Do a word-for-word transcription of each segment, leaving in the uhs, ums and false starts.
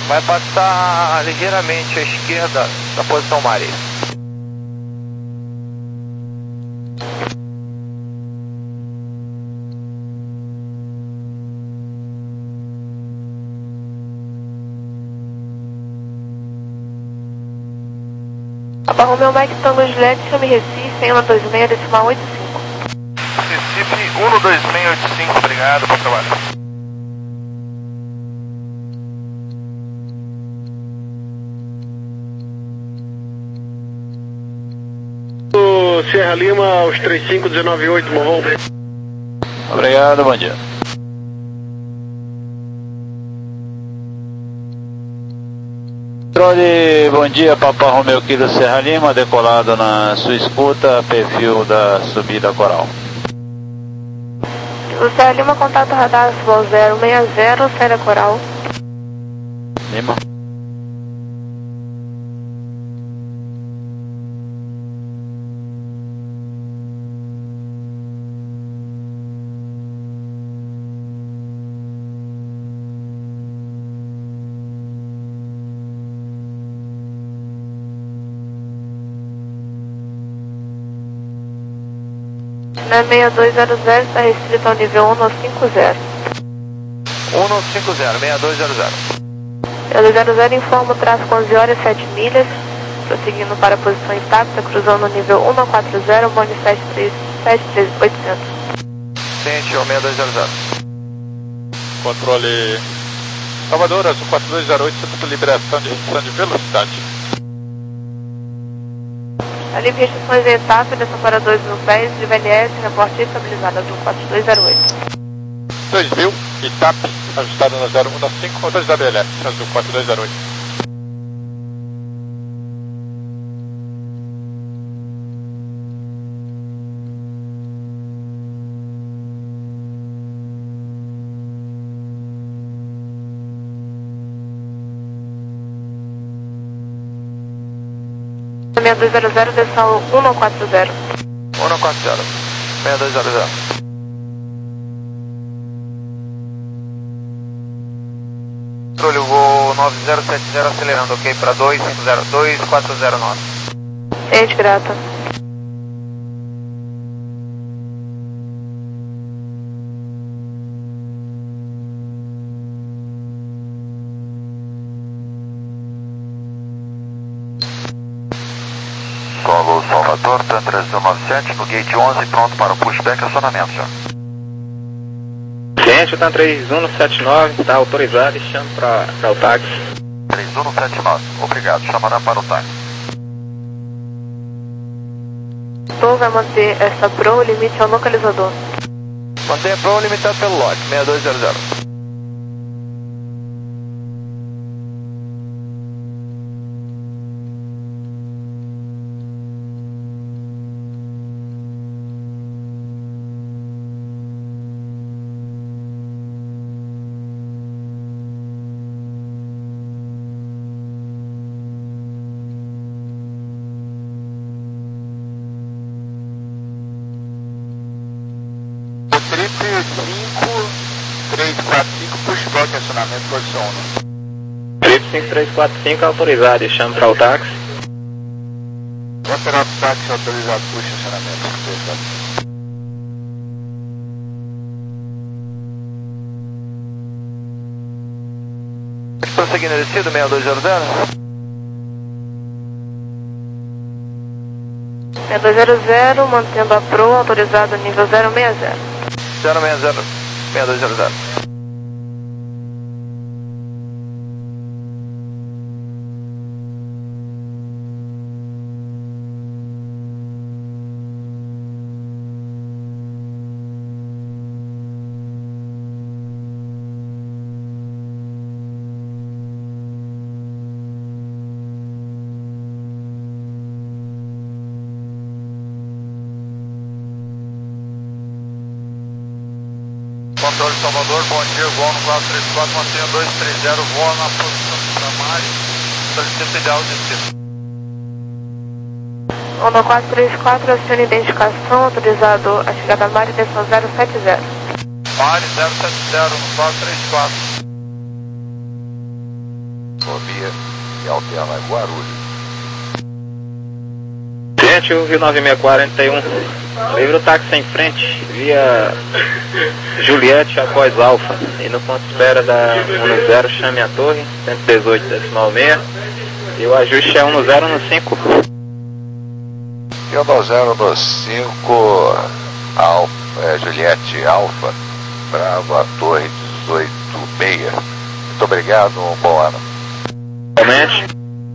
Vai passar ligeiramente à esquerda da posição Mari. Papa Romeo Mike Tango Juliette, chame Recife, um dois seis, decimal oito cinco. Recife, um dois seis oito cinco, obrigado, bom trabalho. Sierra Lima, os três cinco um nove oito, Morrão. Obrigado, bom dia. Controle, bom dia, Papa Romeo Kilo Serra Lima, decolado na sua escuta, perfil da subida Coral. O Serra Lima, contato radar Vol zero seis zero, Serra Coral. Lima. Na seis dois zero zero, está restrito ao nível um cinco zero. um cinco zero, seis dois zero zero. seis dois zero zero informa o tráfego onze horas e sete milhas, prosseguindo para a posição intacta, cruzando o nível um quatro zero, Bone sete três oitocentos. Ciente, seis dois zero zero. Controle Salvador, Azul quatro dois zero oito, Centro de Liberação de restrição de velocidade. A livre restrições de etapa, desção para dois mil pés, de V L S, reporte estabilizado Azul quatro dois zero oito. dois mil, etapa, ajustado na zero um cinco, motores da B L S, Azul quatro dois zero oito. seis dois zero zero, desção um quatro zero. um quatro zero, seis dois zero zero. Controle, voo nove zero sete zero acelerando, ok, para dois cinco zero, dois quatro zero nove. Ciente, grata. Solo Salvador, TAM três um nove sete, no gate onze, pronto para o pushback e acionamento já. Gente, o TAM três um sete nove, está autorizado e chama para o táxi. três um sete nove, obrigado, chamará para o táxi. Estou vai manter essa pro limite ao localizador. Mantenha pro limitado pelo lote, seis dois zero zero. cinco três quatro cinco, pushback, acionamento, posição um. Trip cinco três quatro cinco autorizado e chama para o táxi. Operar o táxi autorizado, puxa, acionamento, autorizado. Prosseguindo descido, seis dois zero zero. seis dois zero zero, mantendo a pro, autorizado nível zero seis zero. zero seis zero, seis dois zero zero. Controle Salvador, bom dia, voo no quatro três quatro, mantenha dois três zero, voa na posição de Samari, solicita ideal descido. Onda quatro três quatro, aciona identificação, autorizado a chegada a Mari, desção zero sete zero. Mari zero sete zero, no quatro três quatro. rodovia e alterna Guarulhos. Gente, o Rio nove seis quatro um, livre o táxi em frente, via Juliette após Alfa, e no ponto de espera da um zero chame a torre, cento e dezoito decimal seis, e o ajuste é um zero no cinco. E o um zero no cinco, Alfa, é, Juliette Alfa, Bravo a torre dezoito seis. Muito obrigado, um bom ano. Realmente.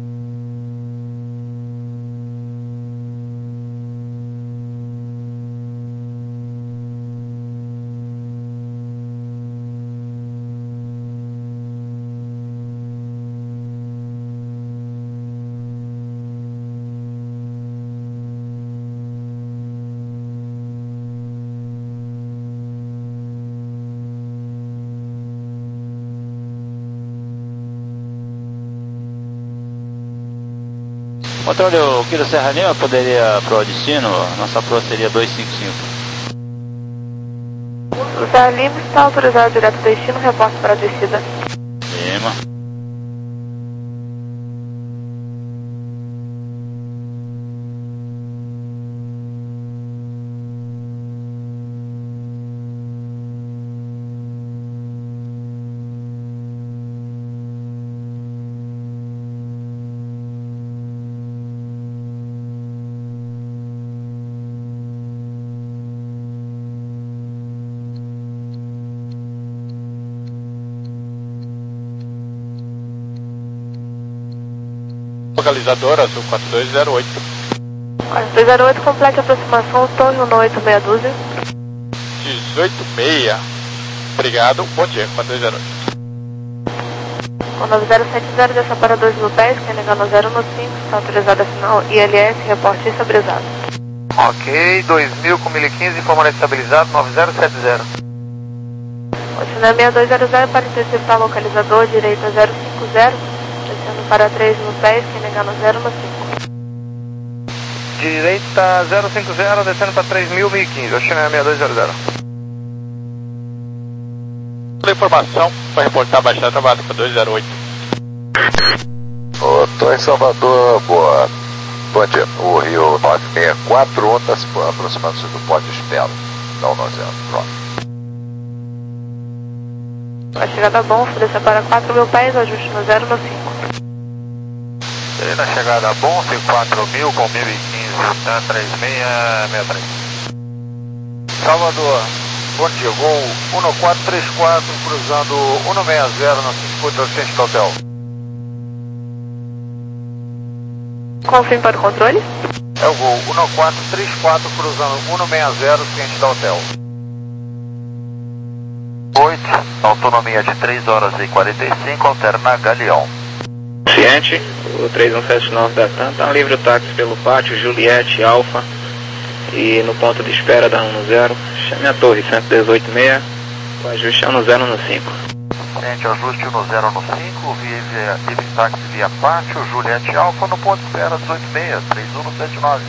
Controle, o Kilo Serra Lima poderia pro destino, nossa Pro seria dois cinco cinco. O Serra Lima está autorizado direto ao destino, reporte para a descida. Lima. Localizador azul quatro dois zero oito. quatro dois zero oito, complete a aproximação, torre um oito meia dúzia. dezoito seis. Obrigado, bom dia, quatro dois zero oito. Com nove zero sete zero, desça para dois mil pés, quem negar no zero no cinco, está autorizado a sinal I L S, reporte estabilizado. Ok, dois mil com mil e quinze, informa estabilizado, nove zero sete zero. Continua seis dois zero zero para interceptar localizador, direita zero cinco zero, descendo para três mil pés, quem negar no zero no cinco. Direita zero cinco zero, descendo para três mil, mil e quinze, Oceania seis dois zero zero. Toda informação para reportar baixada travada para dois zero oito. Estou em Salvador, boa. Bom dia. O Rio nove seis quatro um está se aproximando-se do ponto de espera. Não, nós é. Pronto. A chegada bom, desça para quatro mil pés, ajuste no zero no cinco. E na chegada bom, quatro mil com mil e quinze, tá três seis seis três. Salvador, bom dia, voo um quatro três quatro, cruzando um seis zero na escuta ciente do hotel. Confirme para o controle. É o voo um quatro três quatro, cruzando um seis zero, ciente do hotel. oito, autonomia de três horas e quarenta e cinco, alterna Galeão. Ciente, o três um sete nove da TAM, está livre o táxi pelo pátio, Juliette, Alfa, e no ponto de espera da um zero, chame a torre cento e dezoito seis, o ajuste é no zero no cinco. Ciente, ajuste no zero no cinco, via, livre táxi via pátio, Juliette Alfa, no ponto de espera dezoito seis, três um sete nove.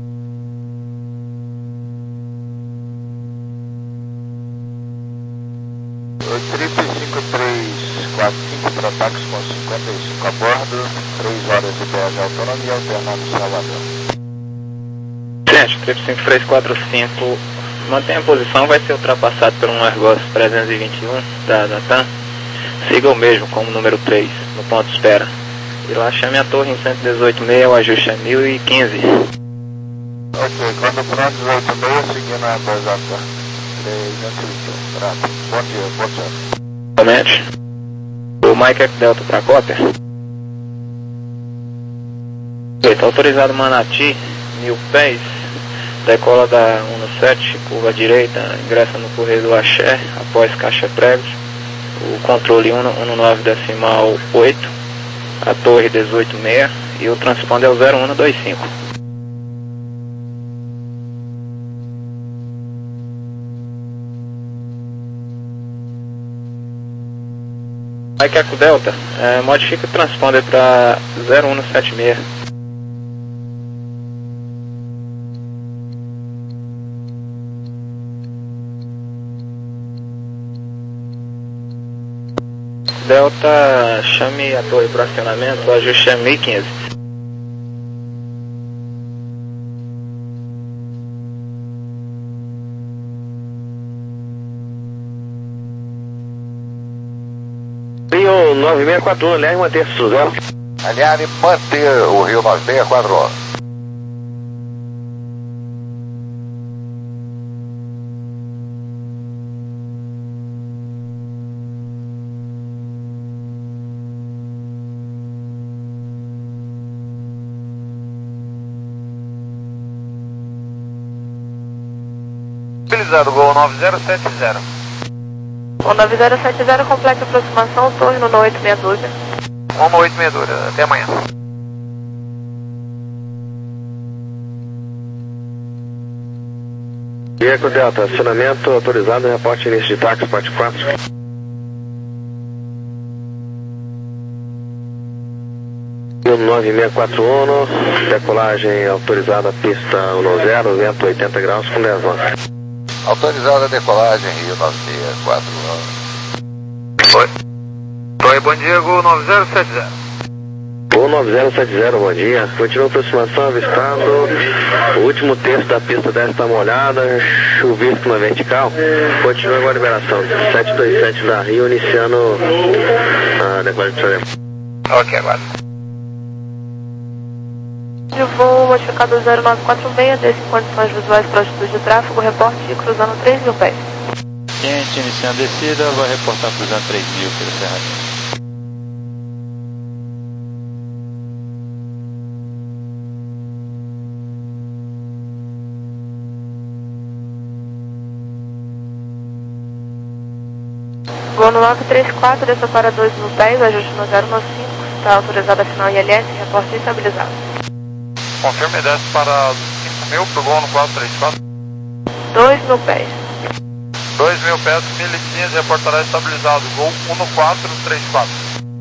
Triple cinco três quatro cinco para táxi com cinquenta e cinco a bordo, três horas e dez de autonomia, alternando Salvador. Gente, Triple cinco três quatro cinco, mantém a posição, vai ser ultrapassado por um Argos trezentos e vinte e um da, da TAM. Siga o mesmo como número três, no ponto de espera. E lá chame a torre em cento e dezoito seis, o ajuste é mil e quinze. Ok, quando pronto, dezoito seis, seguindo a Bozata. trezentos e vinte e um, grato. Bom dia, bom dia. Realmente. O Mike Eco Delta para Copper. Está autorizado Manati, mil pés. Decola da um sete, curva direita, ingressa no Correio do Axé, após caixa pregos. O controle um nove decimal oito, a torre dezoito seis e o transponder é o zero um dois cinco. Mike Eco Delta, é, modifica o transponder para zero um sete seis. Delta, chame a torre para acionamento, o ajuste é mil e quinze. Rio nove seis quatro um, aliás, manter Suzano. Aliás, manter o Rio nove seis quatro um. Utilizado, Gol nove zero sete zero. Gol nove zero sete zero, completa aproximação, torre no oito meia dúzia. Uma oito meia dúzia, até amanhã. Eco Delta, acionamento autorizado, reporte início de táxi, parte quatro. Rio nove seis quatro um, decolagem autorizada, pista um zero, vento oitenta graus com dez nós. Autorizada a decolagem Rio nove seis quatro um. Oi. Oi, bom dia, Gol nove zero sete zero. Gol nove zero sete zero, bom dia. Continua a aproximação, avistado. O último terço da pista deve estar molhada, chuvisco na vertical. Continua agora a liberação. sete dois sete da Rio, iniciando a decolagem de Sorema. Ok, agora. De voo modificado zero nove quatro seis, desce em condições visuais para altitude de tráfego, reporte cruzando três mil pés. Quente, iniciando a descida, vai reportar cruzando três mil pelo Cerradinho. Voo no nove três quatro, desça para dois mil pés, ajuste no zero nove cinco, está autorizado a final I L S, reporte estabilizado. Confirme e desce para cinco mil pro Gol no quatro três quatro. dois mil pés. dois mil pés, mil e quinze, reportará estabilizado. Gol um no quatro três quatro.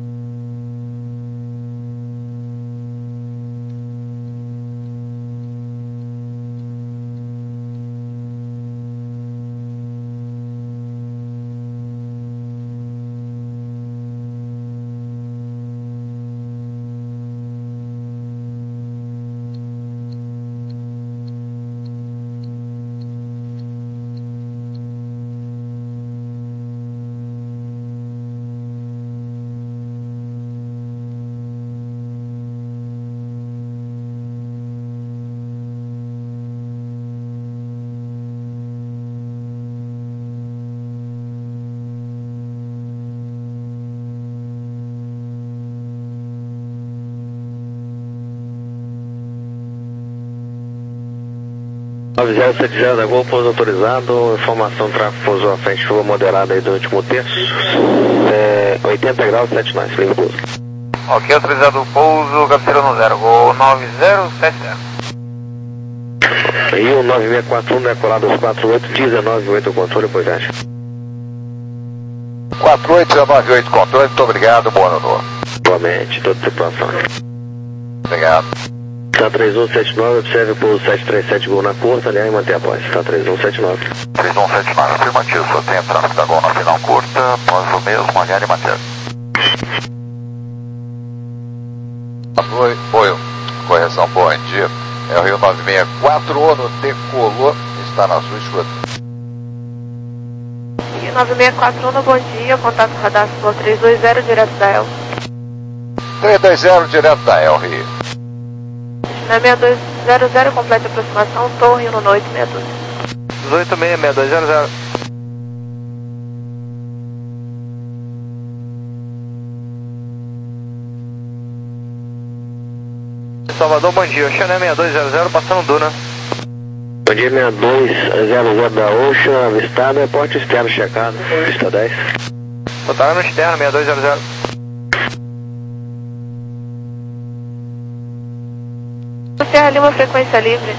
nove zero sete zero da Gol, pouso autorizado, informação, tráfego pousou à frente, chuva moderada aí do último terço, é, oitenta graus, sete nós, livre pouso. Ok, autorizado o pouso, cabeceira no zero, Gol nove zero sete zero. Rio nove seis quatro um, decolado aos quatro oito, dezenove oito, controle, pois acha. quatro oito dezenove oito, controle, muito obrigado, bom ano novo. Igualmente, toda situação. Obrigado. Está três um sete nove, observe o pouso sete três sete, Gol na curta, aliás, manter a voz. Está três um sete nove. três um sete nove, afirmativo, só tem tráfego da Gol na final curta, pouso mesmo, aliás, e manter. Oi, oi, correção, bom dia. É o Rio nove seis quatro um, decolou, está na sua escuta. Rio nove seis quatro um, bom dia, contato radar Sul três dois zero, direto da El. três dois zero, direto da El, Rio. Na seis dois zero zero, completa aproximação, torre no oito meia dúzia. dezoito seis seis dois zero zero. Salvador, bom dia. Ocean seis dois zero zero, passando Duna. Bom dia, seis dois zero zero da Ocean, avistado, é porte externo checado, pista dez. Botaram no externo, seis dois zero zero. Serra Lima, frequência livre.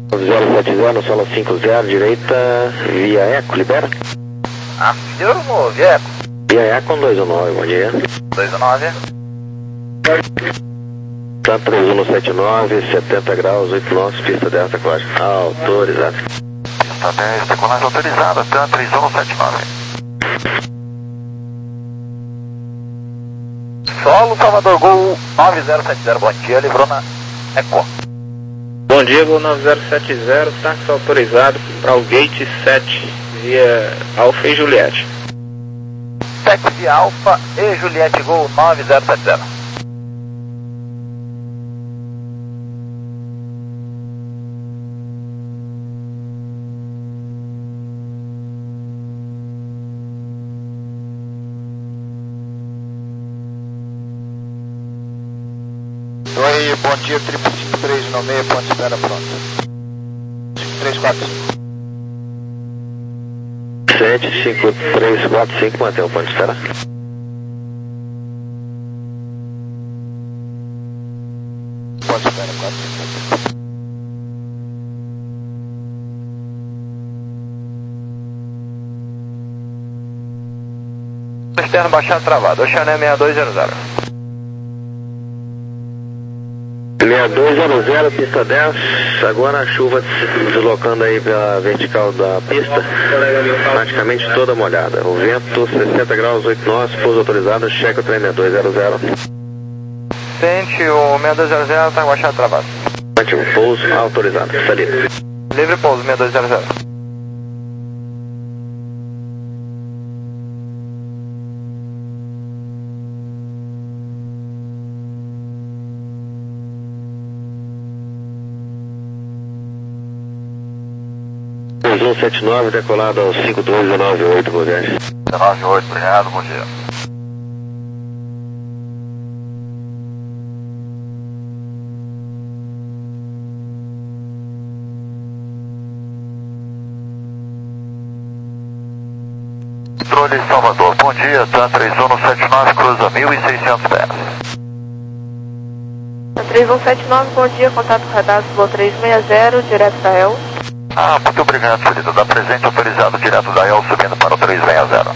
nove zero sete zero, solo cinco zero, direita, via Eco, libera? Afirmo, via Eco. Via Eco dois um nove, bom dia. dois um nove. Tá três um sete nove, setenta graus, oito nove, pista Delta Cláudio. Autorizado. Pista dez, decolagem autorizada, tá três um sete nove. Solo Salvador, Gol nove zero sete zero, bom dia, livrou na Eco. Bom dia, Gol nove zero sete zero, táxi autorizado para o Gate sete, via Alfa e Juliette. Táxi Alfa e Juliette, Gol nove zero sete zero. Oi, bom dia, triplo cinco três no meio, ponto de espera pronto. cinco três quatro cinco. sete cinco três quatro cinco, mantém o ponto de espera. Ponto de espera, quatro cinco. Externo baixado travado, Oxané seis dois zero zero. seis dois zero zero, pista dez, agora a chuva se deslocando aí pela vertical da pista, praticamente toda molhada. O vento sessenta graus, oito nós, pouso autorizado, checa o trem seis dois zero zero. Sente o seis dois zero zero, tá baixado travado. Ativo, pouso autorizado, está livre. Livre pouso, seis dois zero zero. três um sete nove, decolado ao cinco dois nove oito, boa viagem. nove oito, obrigado, bom dia. Controle Salvador, bom dia, tá três um sete nove, cruza mil e seiscentos pés. três um sete nove, bom dia, contato cadastro, voo três seis zero, direto da E L. Ah, muito obrigado, querido. Da presente autorizado direto da E L, subindo para o três seis zero.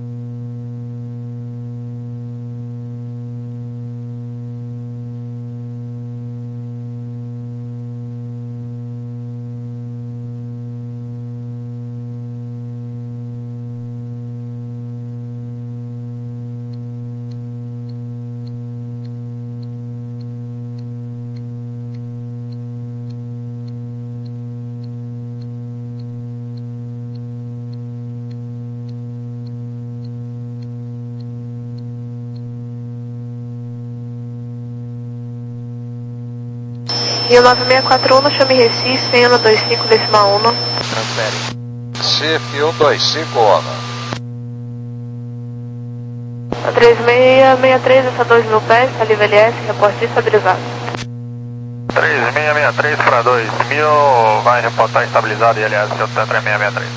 Rio nove seis quatro um, chame Recife, C um dois cinco decimal um. Transfere. Recife um dois cinco, ONU. três seis seis três, essa dois mil pés, tá livre L S, reporte estabilizado. três seis seis três para dois mil, vai reportar estabilizado e L S, seu três seis seis três.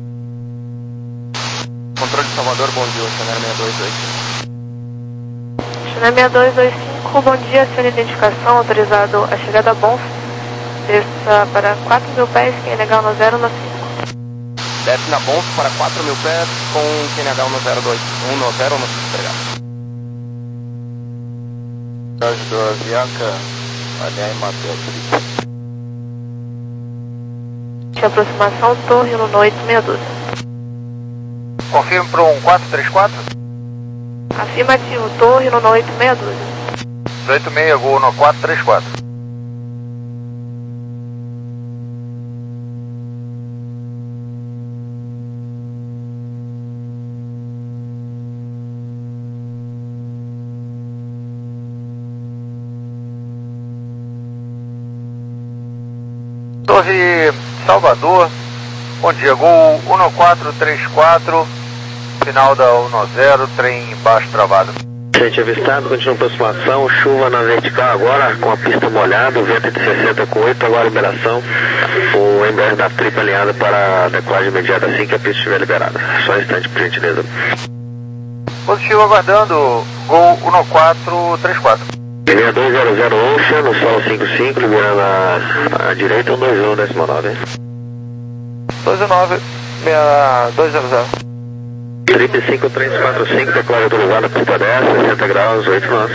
Controle de Salvador, bom dia, Oxané seis dois dois cinco. Oxané seis dois dois cinco, bom dia, senhor identificação, autorizado a chegada a Bonf, desça para quatro mil pés, quem é legal no zero no cinco. Desce na Bonf para quatro mil pés com Q N H um no zero dois um no zero no cinco, obrigado. Jorge do Avianca, aliás, em Matheus. De aproximação, torre no oito seis doze. Confirme para um quatro três quatro. Afirmativo, torre no oito seis doze. oito seis, Gol no quatro três quatro. Torre Salvador, bom dia, Gol um quatro três quatro, final da um zero, trem baixo travado. Frente avistado, continua aproximação, chuva na vertical agora, com a pista molhada, o vento de sessenta com oito, agora liberação. O Embraer da tripa alinhada para a decolagem imediata assim que a pista estiver liberada. Só um instante, por gentileza. Positivo aguardando, Gol um quatro três quatro. seis dois zero zero Ocean, no solo cinco cinco, liberando a, a direita, um dois um, décimo nove. dois nove, seis dois zero zero. Trip cinco três quatro cinco, declara autorizada, pista dez, sessenta graus, oito nós.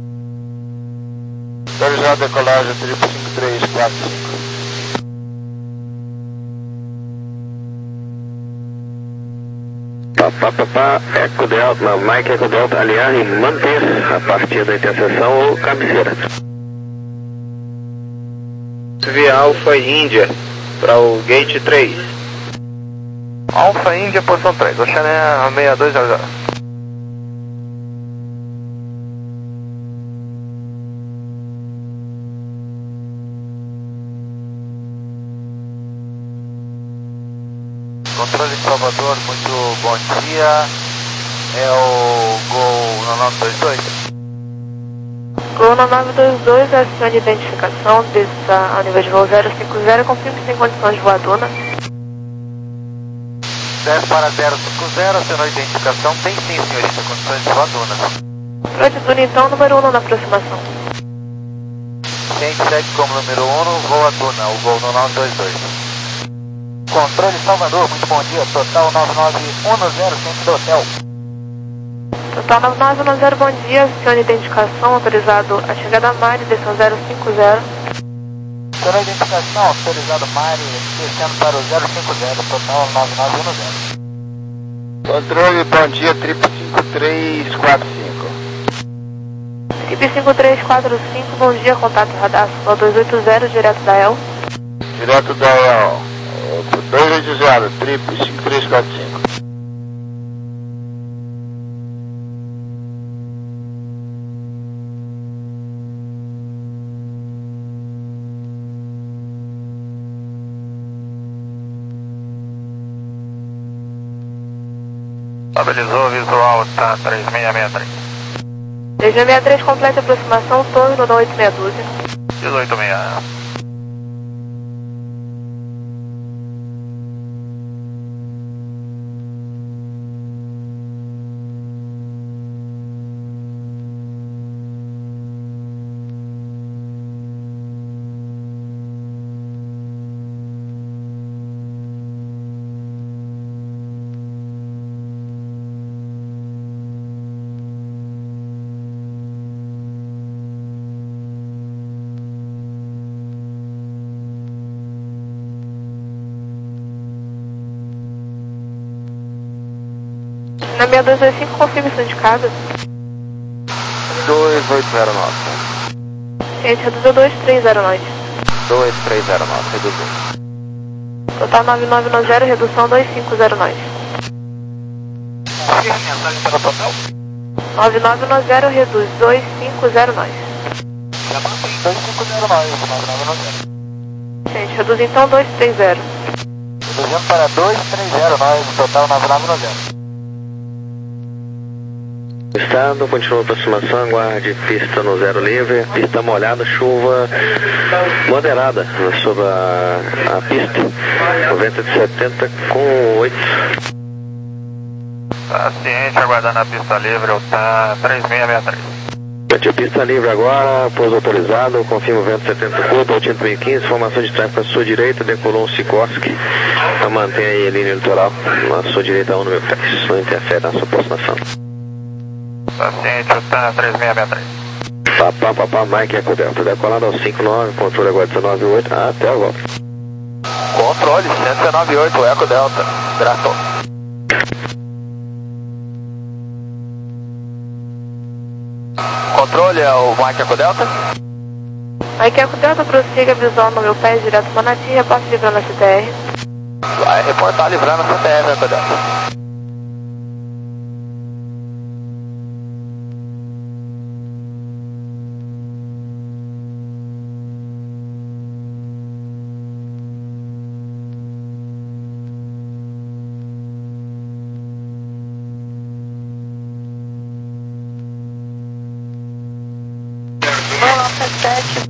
Autorizado decolagem, Trip cinco três quatro cinco. Papá, papá, Eco Delta, Mike Eco Delta, aliar e manter a partir da interseção ou cabeceira. Via Alfa Índia para o Gate três. Alfa Índia, posição três, Oceania seis dois zero zero. Controle de Salvador, muito bom dia. É o Gol nove nove dois dois. Gol nove nove dois dois, acione de identificação, pista ao nível de voo zero cinco zero, confirme sem condições de voar duna. dez para zero cinco zero, acionou a identificação, tem sim, senhorita, condições de voar duna. Controle de duna então, número um na aproximação. Ciente segue como número um, voa duna, o Gol nove nove dois dois. Controle Salvador, muito bom dia, total nove nove um zero, centro do hotel. Total nove nove um zero, bom dia, acione de identificação, autorizado a chegada a Mari, direção zero cinco zero. Acionou a identificação, autorizado Mari, descendo para o zero cinco zero, total nove nove um zero. Controle, bom dia, Trip cinco três quatro cinco. Trip cinco três quatro cinco, bom dia, contato radar, dois oito zero, direto da E L. Direto da E L. dois oito zero, Trip cinco três quatro cinco. Estabilizou, visual, tá três seis seis três. três seis seis três, completa a aproximação, torno da oito meia dúzia. dezoito seis. Na seis dois dois cinco, confirme sua indicada. dois oito zero nove. Ciente, reduziu dois três zero nove. dois três zero nove, reduziu. Total nove nove um zero, redução dois cinco zero nove. Confirme mensagem para o total. nove nove um zero, reduz dois cinco zero nove. Já mantém dois cinco zero nove, nove nove um zero. Ciente, reduz então dois três zero. Reduzindo para dois três zero nove, total nove nove um zero. Estado, continua a aproximação, aguarde pista no zero livre, pista molhada, chuva moderada sobre a, a pista, o vento de setenta com oito. Tá ciente, aguardando a pista livre, o T A M três seis seis três. Bati pista livre agora, pouso autorizado, confirma o vento setenta curto, oitenta mil e quinze, formação de tráfego à sua direita, decolou um Sikorsky, então mantém aí a linha litoral, na sua direita um no meu pé, não interfere na sua aproximação. Tá ciente, o T A M três seis seis três. Papá, papá, Mike Eco Delta, decolado ao cinco nove, controle agora dezenove oito, até agora. Controle, cento e dezenove oito, Eco Delta, grato. Controle, é o Mike Eco Delta? Mike Eco Delta, prossiga visual no meu pé, direto para Manati, reporte livrando a C T R. Vai reportar livrando a C T R, Eco Delta. sete.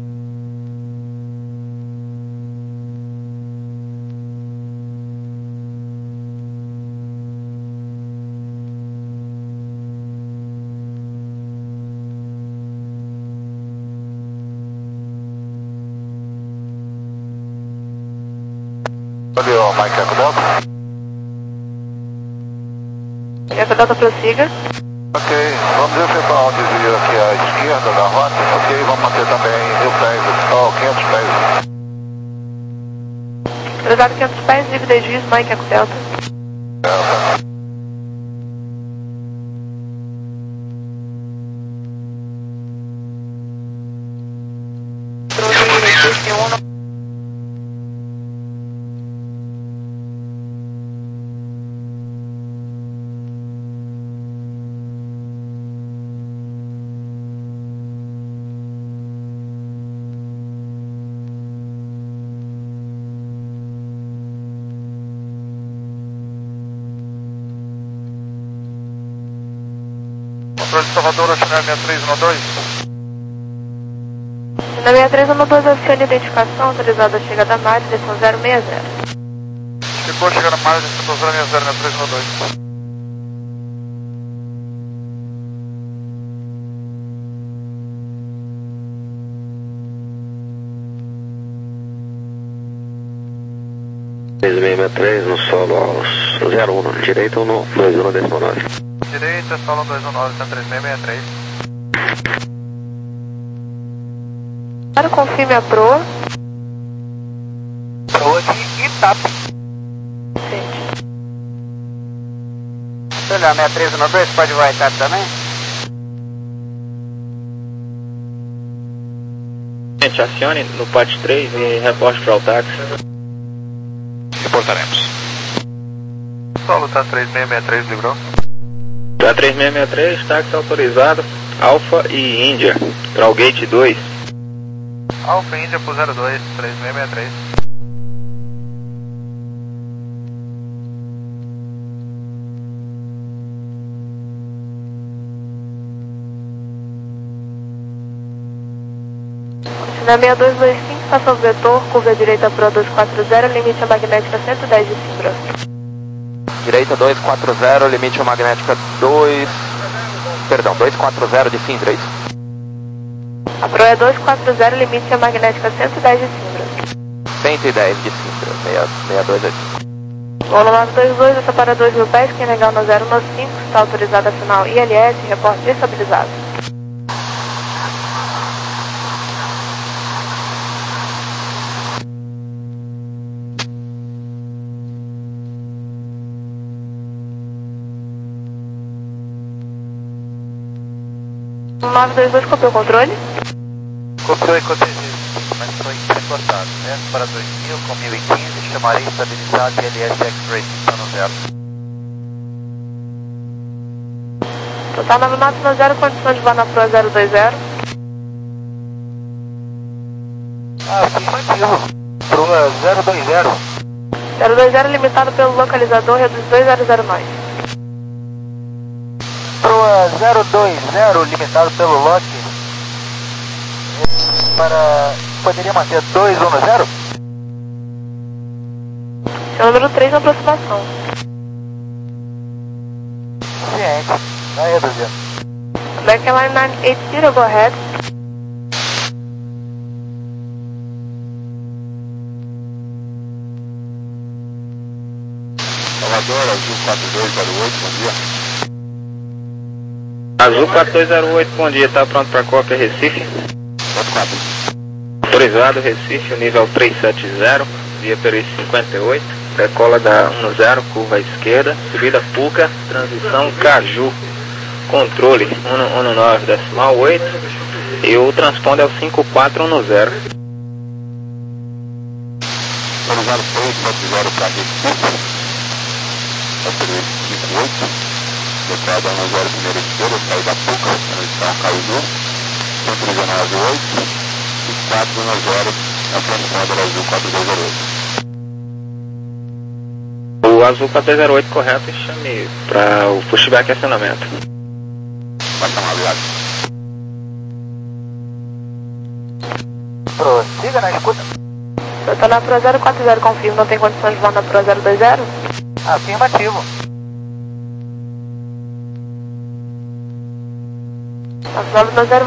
Valeu, Mike Eco Delta. Eco Delta, prossiga. Ok, vamos efetuar um desvio aqui à esquerda da rota. Ok, vamos manter também mil pés, oh, quinhentos pés. Autorizado quinhentos pés, livre desvios, Mike Eco Delta. Delta. Controle de Salvador, Channel sessenta e três um dois. Na sessenta e três um dois, oficial de identificação, autorizada a chegada da Mari, direção zero seis zero. Ficou chegando a Mari, direção zero seis zero, sessenta e três um dois. três seis seis três no solo aos zero um, direita ou no dois um décimo nove. Direita, solo dois um nove, três seis seis três. Para confirme a proa. Proa de Itape. Sim. Olha, sessenta e três um dois, pode voar Itape também? Gente, acione no P A T três e reporte para o táxi. Reportaremos. Solo tá três seis seis três, livrou. Tá três seis seis três, táxi autorizado, Alfa e Índia, para o Gate dois. Alfa Índia pro zero dois, três seis seis três. Na sessenta e dois dois cinco, estação vetor, curva direita Pro dois quatro zero, limite a magnética cento e dez de Simbra. Direita dois quatro zero, limite magnética dois... Perdão, dois quatro zero de Sindra, é isso? A Pro é dois quatro zero, limite a magnética cento e dez de Simbra. cento e dez de Sindra, sessenta e dois dois cinco. Volo nove dois dois, essa para dois mil pés, quem legal no zero um cinco, está autorizada a final I L S, reporte estabilizado. nove dois dois, copiou o controle? Copiou e copiou. Mas foi reportado, né? Para dois mil com mil e quinze, chamaria estabilizado I L S X-Ray, no zero. Total nove nove no zero, condição de voar na Pro zero dois zero. Afirmativo. Proa zero dois zero. zero dois zero limitado pelo localizador, reduz dois zero zero mais. Proa zero dois zero, limitado pelo lote. Para... Poderia manter dois um zero? Seu número três na aproximação. Ciente. Vai reduzindo. American Line nove oito zero, go ahead. Salvador, Azul quatro dois zero oito, bom dia. Azul quatro dois zero oito, bom dia, tá pronto para cópia Recife? quatro quatro. Autorizado Recife, o nível três sete zero, via Perícia cinquenta e oito, decola da um zero, curva à esquerda, subida Puca, transição Caju, controle um nove decimal oito e o transponder é o cinco quatro um zero. Autorizado três sete zero para Recife, Perícia cinquenta e oito, decola da um zero, primeira esquerda, saída Puca, transição Caju, cento e dezenove oito. quatro um zero, a transponder Azul quatro dois zero oito. O Azul quatro dois zero oito correto e chame para o pushback e acionamento. Vai chamar, obrigado. Prossiga na escuta. Total na Pro zero quatro zero, confirmo, não tem condições de voar na Pro zero dois zero? Afirmativo. nove nove no zero